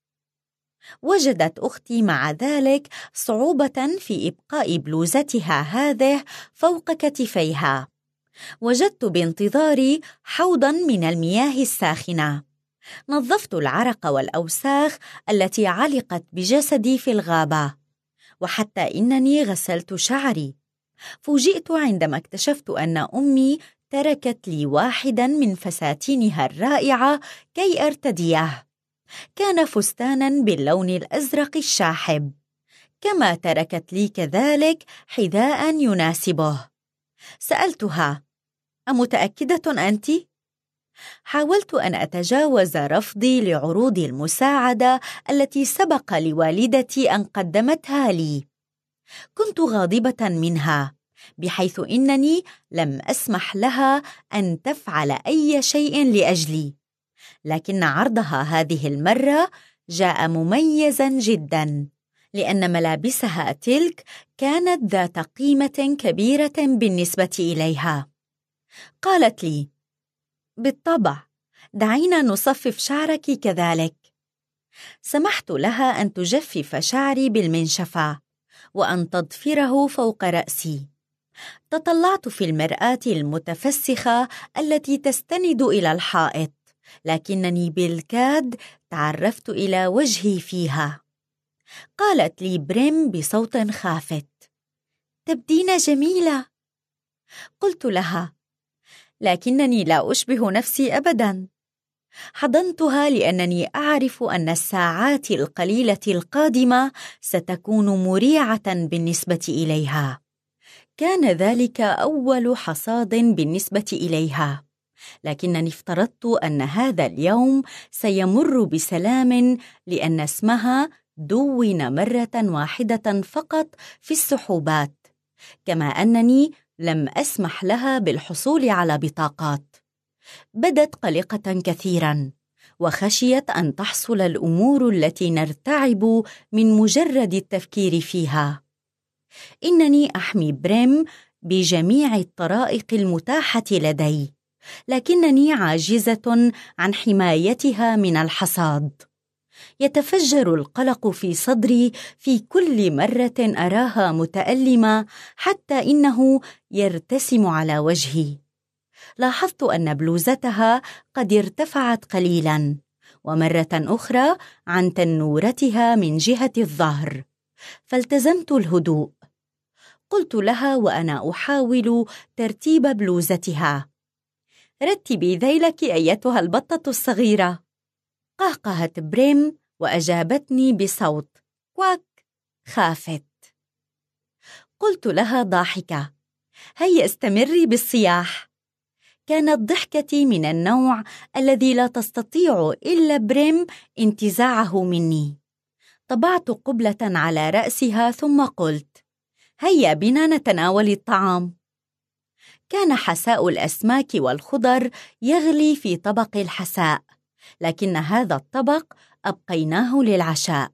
وجدت أختي مع ذلك صعوبة في إبقاء بلوزتها هذه فوق كتفيها، وجدت بانتظاري حوضاً من المياه الساخنة. نظفت العرق والأوساخ التي علقت بجسدي في الغابة، وحتى إنني غسلت شعري. فوجئت عندما اكتشفت أن أمي تركت لي واحداً من فساتينها الرائعة كي أرتديه. كان فستاناً باللون الأزرق الشاحب، كما تركت لي كذلك حذاء يناسبه. سألتها: أمتأكدة أنت؟ حاولت أن أتجاوز رفضي لعروض المساعدة التي سبق لوالدتي أن قدمتها لي. كنت غاضبة منها، بحيث إنني لم أسمح لها أن تفعل أي شيء لأجلي، لكن عرضها هذه المرة جاء مميزاً جداً، لأن ملابسها تلك كانت ذات قيمة كبيرة بالنسبة إليها. قالت لي: بالطبع، دعينا نصفف شعرك كذلك. سمحت لها أن تجفف شعري بالمنشفة وأن تضفره فوق رأسي. تطلعت في المرآة المتفسخة التي تستند إلى الحائط، لكنني بالكاد تعرفت إلى وجهي فيها. قالت لي بريم بصوت خافت: تبدين جميلة. قلت لها: لكنني لا أشبه نفسي أبداً. حضنتها لأنني أعرف أن الساعات القليلة القادمة ستكون مريعة بالنسبة إليها. كان ذلك أول حصاد بالنسبة إليها، لكنني افترضت أن هذا اليوم سيمر بسلام، لأن اسمها دون مرة واحدة فقط في السحوبات، كما أنني لم أسمح لها بالحصول على بطاقات. بدت قلقة كثيراً، وخشيت أن تحصل الأمور التي نرتعب من مجرد التفكير فيها. إنني أحمي بريم بجميع الطرائق المتاحة لدي، لكنني عاجزة عن حمايتها من الحصاد. يتفجر القلق في صدري في كل مرة أراها متألمة، حتى إنه يرتسم على وجهي. لاحظت أن بلوزتها قد ارتفعت قليلاً، ومرة أخرى عن تنورتها من جهة الظهر، فالتزمت الهدوء. قلت لها وأنا أحاول ترتيب بلوزتها: رتبي ذيلك أيتها البطة الصغيرة. قهقهت بريم وأجابتني بصوت كواك. خافت. قلت لها ضاحكة: هيا استمري بالصياح. كانت ضحكتي من النوع الذي لا تستطيع إلا بريم انتزاعه مني. طبعت قبلة على رأسها ثم قلت: هيا بنا نتناول الطعام. كان حساء الأسماك والخضر يغلي في طبق الحساء، لكن هذا الطبق أبقيناه للعشاء.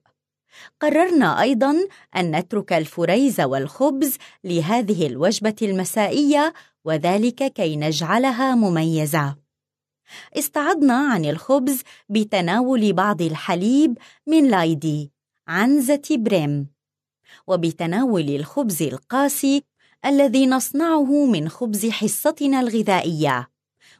قررنا أيضاً أن نترك الفريز والخبز لهذه الوجبة المسائية، وذلك كي نجعلها مميزة. استعضنا عن الخبز بتناول بعض الحليب من لايدي عنزة بريم، وبتناول الخبز القاسي الذي نصنعه من خبز حصتنا الغذائية،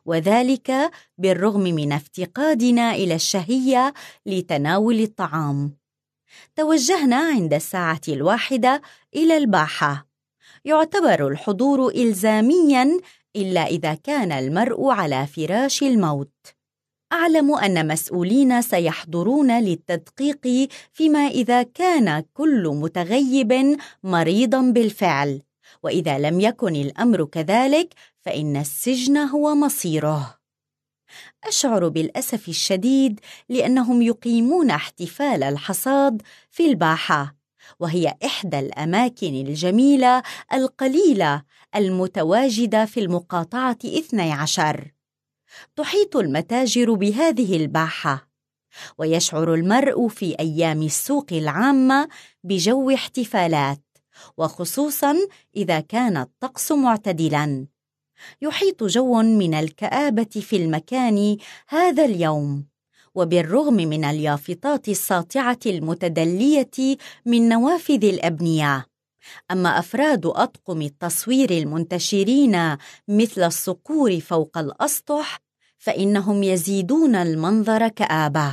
وذلك بالرغم من افتقادنا إلى الشهية لتناول الطعام. توجهنا عند الساعة الواحدة إلى الباحة. يعتبر الحضور إلزامياً إلا إذا كان المرء على فراش الموت. أعلم أن مسؤولين سيحضرون للتدقيق فيما إذا كان كل متغيب مريضاً بالفعل، وإذا لم يكن الأمر كذلك فإن السجن هو مصيره. أشعر بالأسف الشديد لأنهم يقيمون احتفال الحصاد في الباحة، وهي إحدى الأماكن الجميلة القليلة المتواجدة في المقاطعة اثني عشر. تحيط المتاجر بهذه الباحة، ويشعر المرء في أيام السوق العامة بجو احتفالات، وخصوصاً إذا كان الطقس معتدلاً. يحيط جو من الكآبة في المكان هذا اليوم، وبالرغم من اليافطات الساطعة المتدلية من نوافذ الأبنية، أما أفراد أطقم التصوير المنتشرين مثل الصقور فوق الأسطح فإنهم يزيدون المنظر كآبة.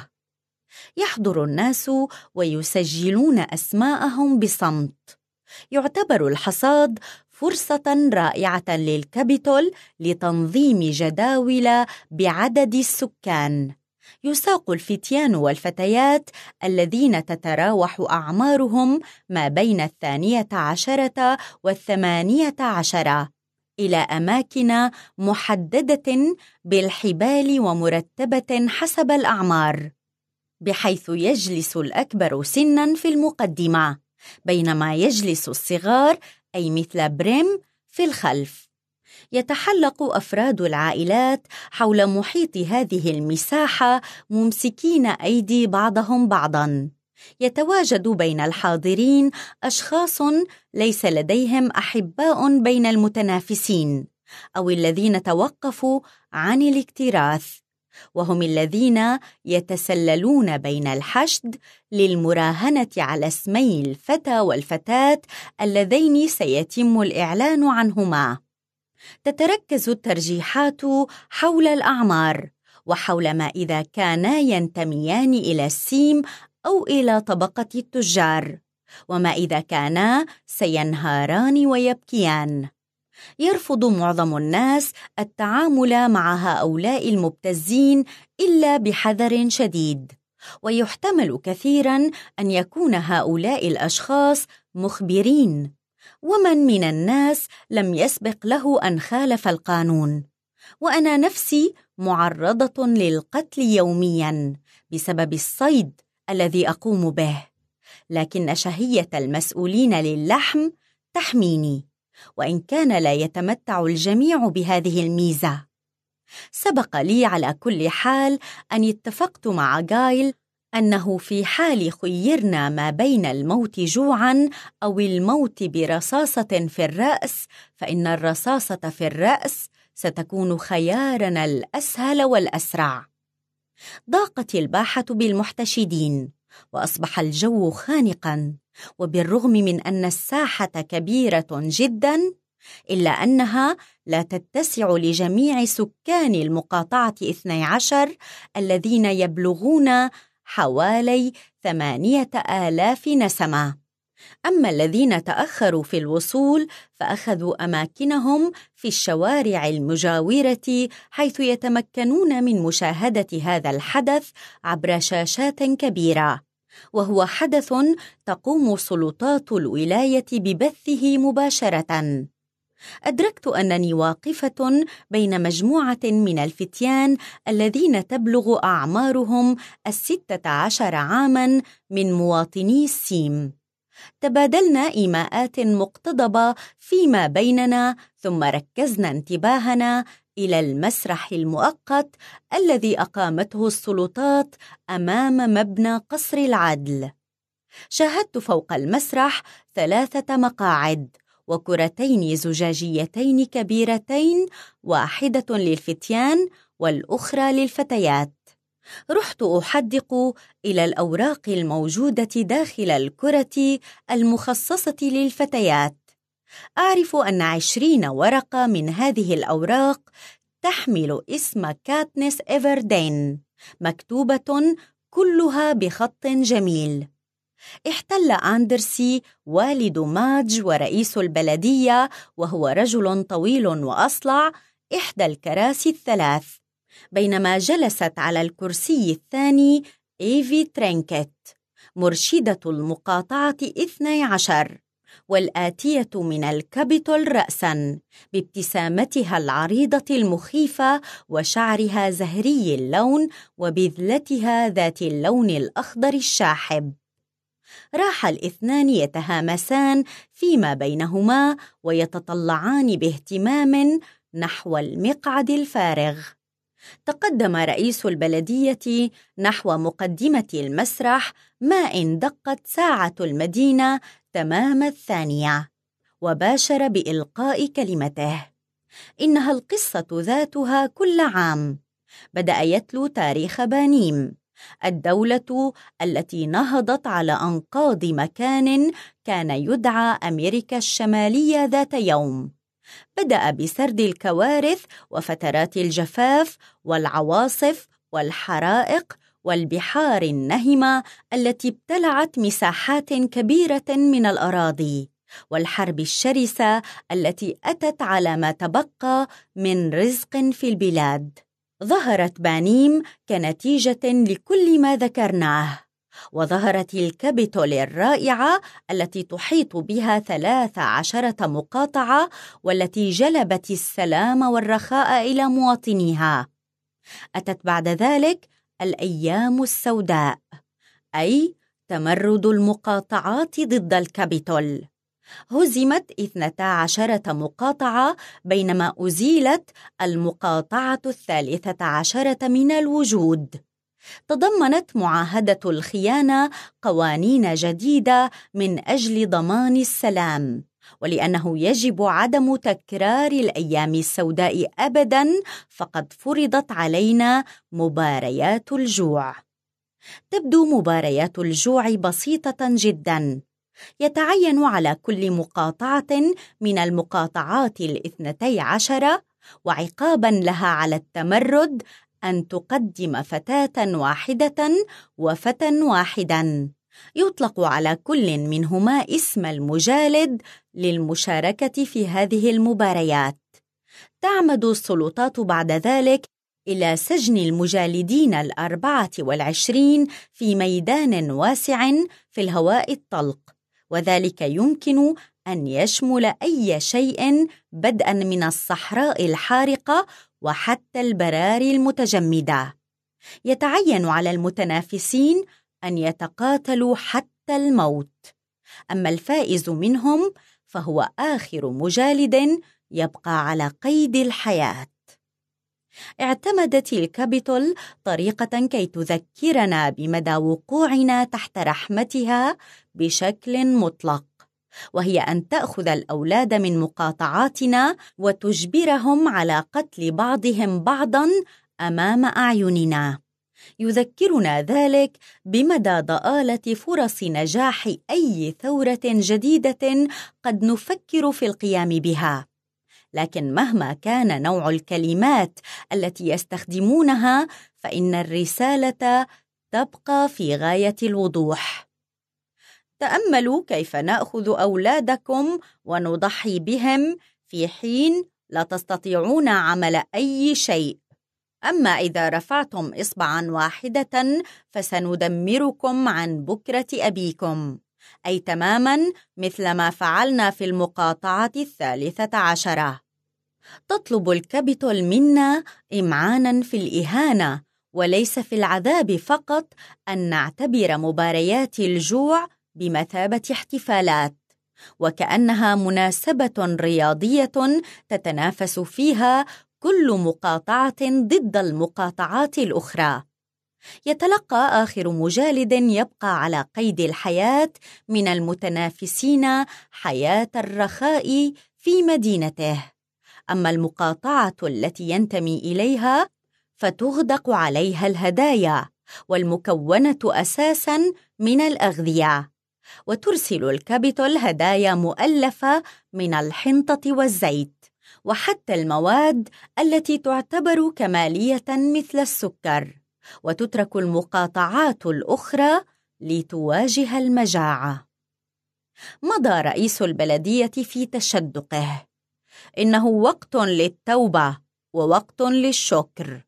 يحضر الناس ويسجلون أسماءهم بصمت. يعتبر الحصاد فرصة رائعة للكابيتول لتنظيم جداول بعدد السكان. يساق الفتيان والفتيات الذين تتراوح أعمارهم ما بين الثانية عشرة والثمانية عشرة إلى أماكن محددة بالحبال ومرتبة حسب الأعمار، بحيث يجلس الأكبر سناً في المقدمة بينما يجلس الصغار أي مثل بريم في الخلف. يتحلق أفراد العائلات حول محيط هذه المساحة ممسكين أيدي بعضهم بعضاً. يتواجد بين الحاضرين أشخاص ليس لديهم أحباء بين المتنافسين أو الذين توقفوا عن الاكتراث، وهم الذين يتسللون بين الحشد للمراهنة على اسمي الفتى والفتاة اللذين سيتم الإعلان عنهما. تتركز الترجيحات حول الأعمار وحول ما إذا كانا ينتميان إلى السيم أو إلى طبقة التجار، وما إذا كانا سينهاران ويبكيان. يرفض معظم الناس التعامل مع هؤلاء المبتزين إلا بحذر شديد، ويحتمل كثيراً أن يكون هؤلاء الأشخاص مخبرين، ومن من الناس لم يسبق له أن خالف القانون. وأنا نفسي معرضة للقتل يومياً بسبب الصيد الذي أقوم به، لكن شهية المسؤولين للحم تحميني، وإن كان لا يتمتع الجميع بهذه الميزة. سبق لي على كل حال أن اتفقت مع غايل أنه في حال خيرنا ما بين الموت جوعاً أو الموت برصاصة في الرأس، فإن الرصاصة في الرأس ستكون خيارنا الأسهل والأسرع. ضاقت الباحة بالمحتشدين وأصبح الجو خانقاً، وبالرغم من أن الساحة كبيرة جداً إلا أنها لا تتسع لجميع سكان المقاطعة اثني عشر الذين يبلغون حوالي ثمانية آلاف نسمة. أما الذين تأخروا في الوصول فأخذوا أماكنهم في الشوارع المجاورة، حيث يتمكنون من مشاهدة هذا الحدث عبر شاشات كبيرة، وهو حدث تقوم سلطات الولاية ببثه مباشرة. أدركت أنني واقفة بين مجموعة من الفتيان الذين تبلغ أعمارهم الستة عشر عاماً من مواطني السيم. تبادلنا إيماءات مقتضبة فيما بيننا، ثم ركزنا انتباهنا إلى المسرح المؤقت الذي أقامته السلطات أمام مبنى قصر العدل. شاهدت فوق المسرح ثلاثة مقاعد وكرتين زجاجيتين كبيرتين، واحدة للفتيان والأخرى للفتيات. رحت أحدق إلى الأوراق الموجودة داخل الكرة المخصصة للفتيات. أعرف أن عشرين ورقة من هذه الأوراق تحمل اسم كاتنيس إيفردين مكتوبة كلها بخط جميل. احتل أندرسي والد ماج ورئيس البلدية، وهو رجل طويل وأصلع، إحدى الكراسي الثلاث، بينما جلست على الكرسي الثاني إيفي ترينكيت مرشدة المقاطعة اثني عشر والآتية من الكابيتول رأساً، بابتسامتها العريضة المخيفة وشعرها زهري اللون وبذلتها ذات اللون الأخضر الشاحب. راح الاثنان يتهامسان فيما بينهما ويتطلعان باهتمام نحو المقعد الفارغ. تقدم رئيس البلدية نحو مقدمة المسرح ما إن دقت ساعة المدينة تمام الثانية، وباشر بإلقاء كلمته. إنها القصة ذاتها كل عام. بدأ يتلو تاريخ بانيم الدولة التي نهضت على أنقاض مكان كان يدعى أمريكا الشمالية ذات يوم. بدأ بسرد الكوارث وفترات الجفاف والعواصف والحرائق والبحار النهمة التي ابتلعت مساحات كبيرة من الأراضي، والحرب الشرسة التي أتت على ما تبقى من رزق في البلاد. ظهرت بانيم كنتيجة لكل ما ذكرناه، وظهرت الكابيتول الرائعة التي تحيط بها ثلاث عشرة مقاطعة، والتي جلبت السلام والرخاء إلى مواطنيها. أتت بعد ذلك الأيام السوداء، أي تمرد المقاطعات ضد الكابيتول. هزمت اثنتا عشرة مقاطعة، بينما أزيلت المقاطعة الثالثة عشرة من الوجود. تضمنت معاهدة الخيانة قوانين جديدة من أجل ضمان السلام، ولأنه يجب عدم تكرار الأيام السوداء أبداً، فقد فرضت علينا مباريات الجوع. تبدو مباريات الجوع بسيطة جداً. يتعين على كل مقاطعة من المقاطعات الاثنتي عشرة، وعقاباً لها على التمرد، أن تقدم فتاة واحدة وفتى واحداً، يطلق على كل منهما اسم المجالد للمشاركة في هذه المباريات. تعمد السلطات بعد ذلك إلى سجن المجالدين الأربعة والعشرين في ميدان واسع في الهواء الطلق، وذلك يمكن أن يشمل أي شيء بدءاً من الصحراء الحارقة وحتى البراري المتجمدة. يتعين على المتنافسين أن يتقاتلوا حتى الموت، أما الفائز منهم فهو آخر مجالد يبقى على قيد الحياة. اعتمدت الكابيتول طريقة كي تذكرنا بمدى وقوعنا تحت رحمتها بشكل مطلق، وهي أن تأخذ الأولاد من مقاطعاتنا وتجبرهم على قتل بعضهم بعضاً أمام أعيننا. يذكرنا ذلك بمدى ضآلة فرص نجاح أي ثورة جديدة قد نفكر في القيام بها، لكن مهما كان نوع الكلمات التي يستخدمونها فإن الرسالة تبقى في غاية الوضوح. تأملوا كيف نأخذ أولادكم ونضحي بهم في حين لا تستطيعون عمل أي شيء، أما إذا رفعتم إصبعاً واحدة فسندمركم عن بكرة أبيكم، أي تماماً مثل ما فعلنا في المقاطعة الثالثة عشرة. تطلب الكابيتول منا إمعاناً في الإهانة وليس في العذاب فقط، أن نعتبر مباريات الجوع بمثابة احتفالات، وكأنها مناسبة رياضية تتنافس فيها كل مقاطعة ضد المقاطعات الأخرى. يتلقى آخر مجالد يبقى على قيد الحياة من المتنافسين حياة الرخاء في مدينته، أما المقاطعة التي ينتمي إليها فتغدق عليها الهدايا، والمكونة أساساً من الأغذية، وترسل الكابيتول هدايا مؤلفة من الحنطة والزيت، وحتى المواد التي تعتبر كمالية مثل السكر، وتترك المقاطعات الأخرى لتواجه المجاعة. مضى رئيس البلدية في تشدقه: إنه وقت للتوبة ووقت للشكر.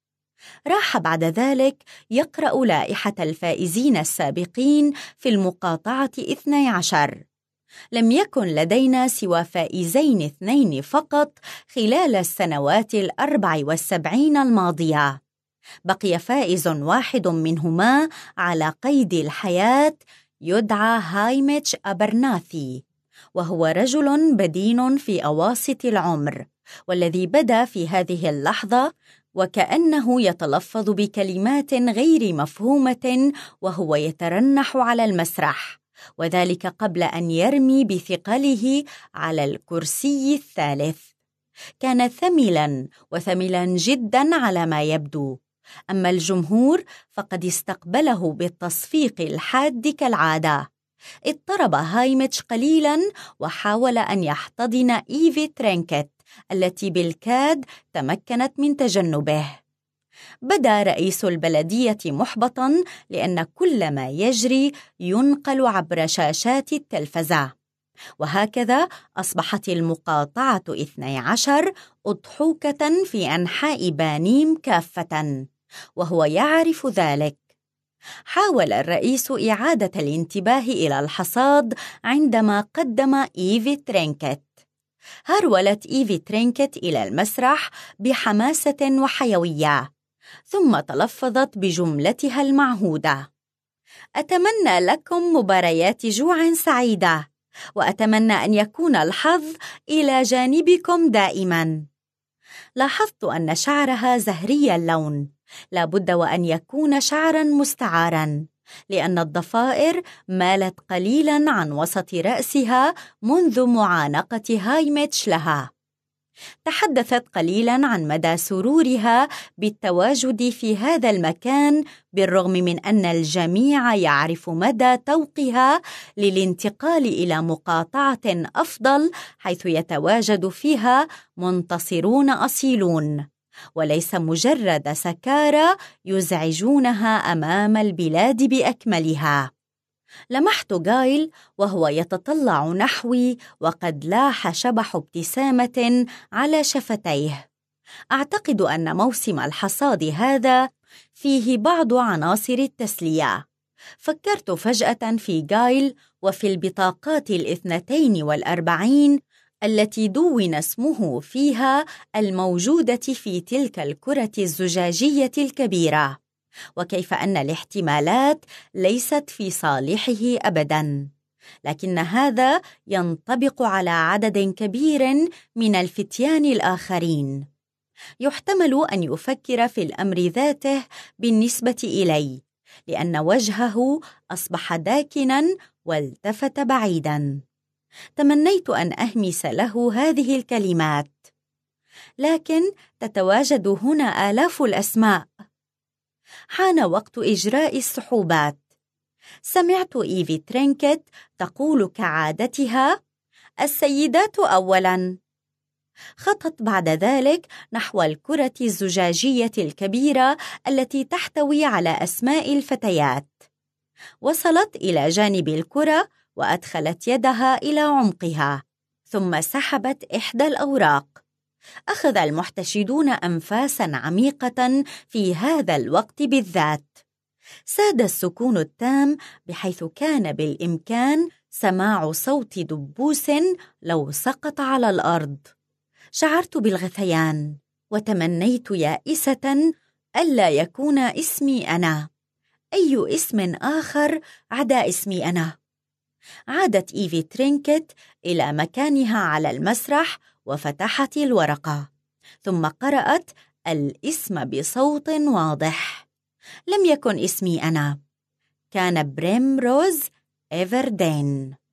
راح بعد ذلك يقرأ لائحة الفائزين السابقين في المقاطعة اثني عشر. لم يكن لدينا سوى فائزين اثنين فقط خلال السنوات الأربع والسبعين الماضية. بقي فائز واحد منهما على قيد الحياة، يدعى هايميتش أبرناثي، وهو رجل بدين في أواسط العمر، والذي بدا في هذه اللحظة وكأنه يتلفظ بكلمات غير مفهومة وهو يترنح على المسرح، وذلك قبل أن يرمي بثقله على الكرسي الثالث. كان ثملاً وثملاً جداً على ما يبدو، أما الجمهور فقد استقبله بالتصفيق الحاد كالعادة. اضطرب هايميتش قليلاً وحاول أن يحتضن إيفي ترينكيت التي بالكاد تمكنت من تجنبه. بدا رئيس البلدية محبطاً لأن كل ما يجري ينقل عبر شاشات التلفزة، وهكذا أصبحت المقاطعة اثني عشر أضحوكة في أنحاء بانيم كافة، وهو يعرف ذلك. حاول الرئيس إعادة الانتباه إلى الحصاد عندما قدم إيفي ترينكيت. هرولت إيفي ترينكيت إلى المسرح بحماسة وحيوية، ثم تلفظت بجملتها المعهودة: أتمنى لكم مباريات جوع سعيدة، وأتمنى أن يكون الحظ إلى جانبكم دائماً. لاحظت أن شعرها زهري اللون، لا بد وأن يكون شعراً مستعاراً، لأن الضفائر مالت قليلاً عن وسط رأسها منذ معانقة هايميتش لها. تحدثت قليلاً عن مدى سرورها بالتواجد في هذا المكان، بالرغم من أن الجميع يعرف مدى توقها للانتقال إلى مقاطعة أفضل، حيث يتواجد فيها منتصرون أصيلون، وليس مجرد سكارى يزعجونها أمام البلاد بأكملها. لمحت غايل وهو يتطلع نحوي وقد لاح شبح ابتسامة على شفتيه. أعتقد أن موسم الحصاد هذا فيه بعض عناصر التسلية. فكرت فجأة في غايل وفي البطاقات الاثنتين والأربعين التي دون اسمه فيها الموجودة في تلك الكرة الزجاجية الكبيرة، وكيف أن الاحتمالات ليست في صالحه أبداً، لكن هذا ينطبق على عدد كبير من الفتيان الآخرين. يحتمل أن يفكر في الأمر ذاته بالنسبة إلي، لأن وجهه أصبح داكناً والتفت بعيداً. تمنيت أن أهمس له هذه الكلمات، لكن تتواجد هنا آلاف الأسماء. حان وقت إجراء السحوبات. سمعت إيفي ترينكيت تقول كعادتها: السيدات أولاً. خطت بعد ذلك نحو الكرة الزجاجية الكبيرة التي تحتوي على أسماء الفتيات. وصلت إلى جانب الكرة وأدخلت يدها إلى عمقها، ثم سحبت إحدى الأوراق. أخذ المحتشدون أنفاساً عميقة في هذا الوقت بالذات. ساد السكون التام، بحيث كان بالإمكان سماع صوت دبوس لو سقط على الأرض. شعرت بالغثيان، وتمنيت يائسة ألا يكون اسمي أنا. أي اسم آخر عدا اسمي أنا؟ عادت إيفي ترينكيت إلى مكانها على المسرح وفتحت الورقة، ثم قرأت الاسم بصوت واضح. لم يكن اسمي أنا، كان بريمروز إيفردين.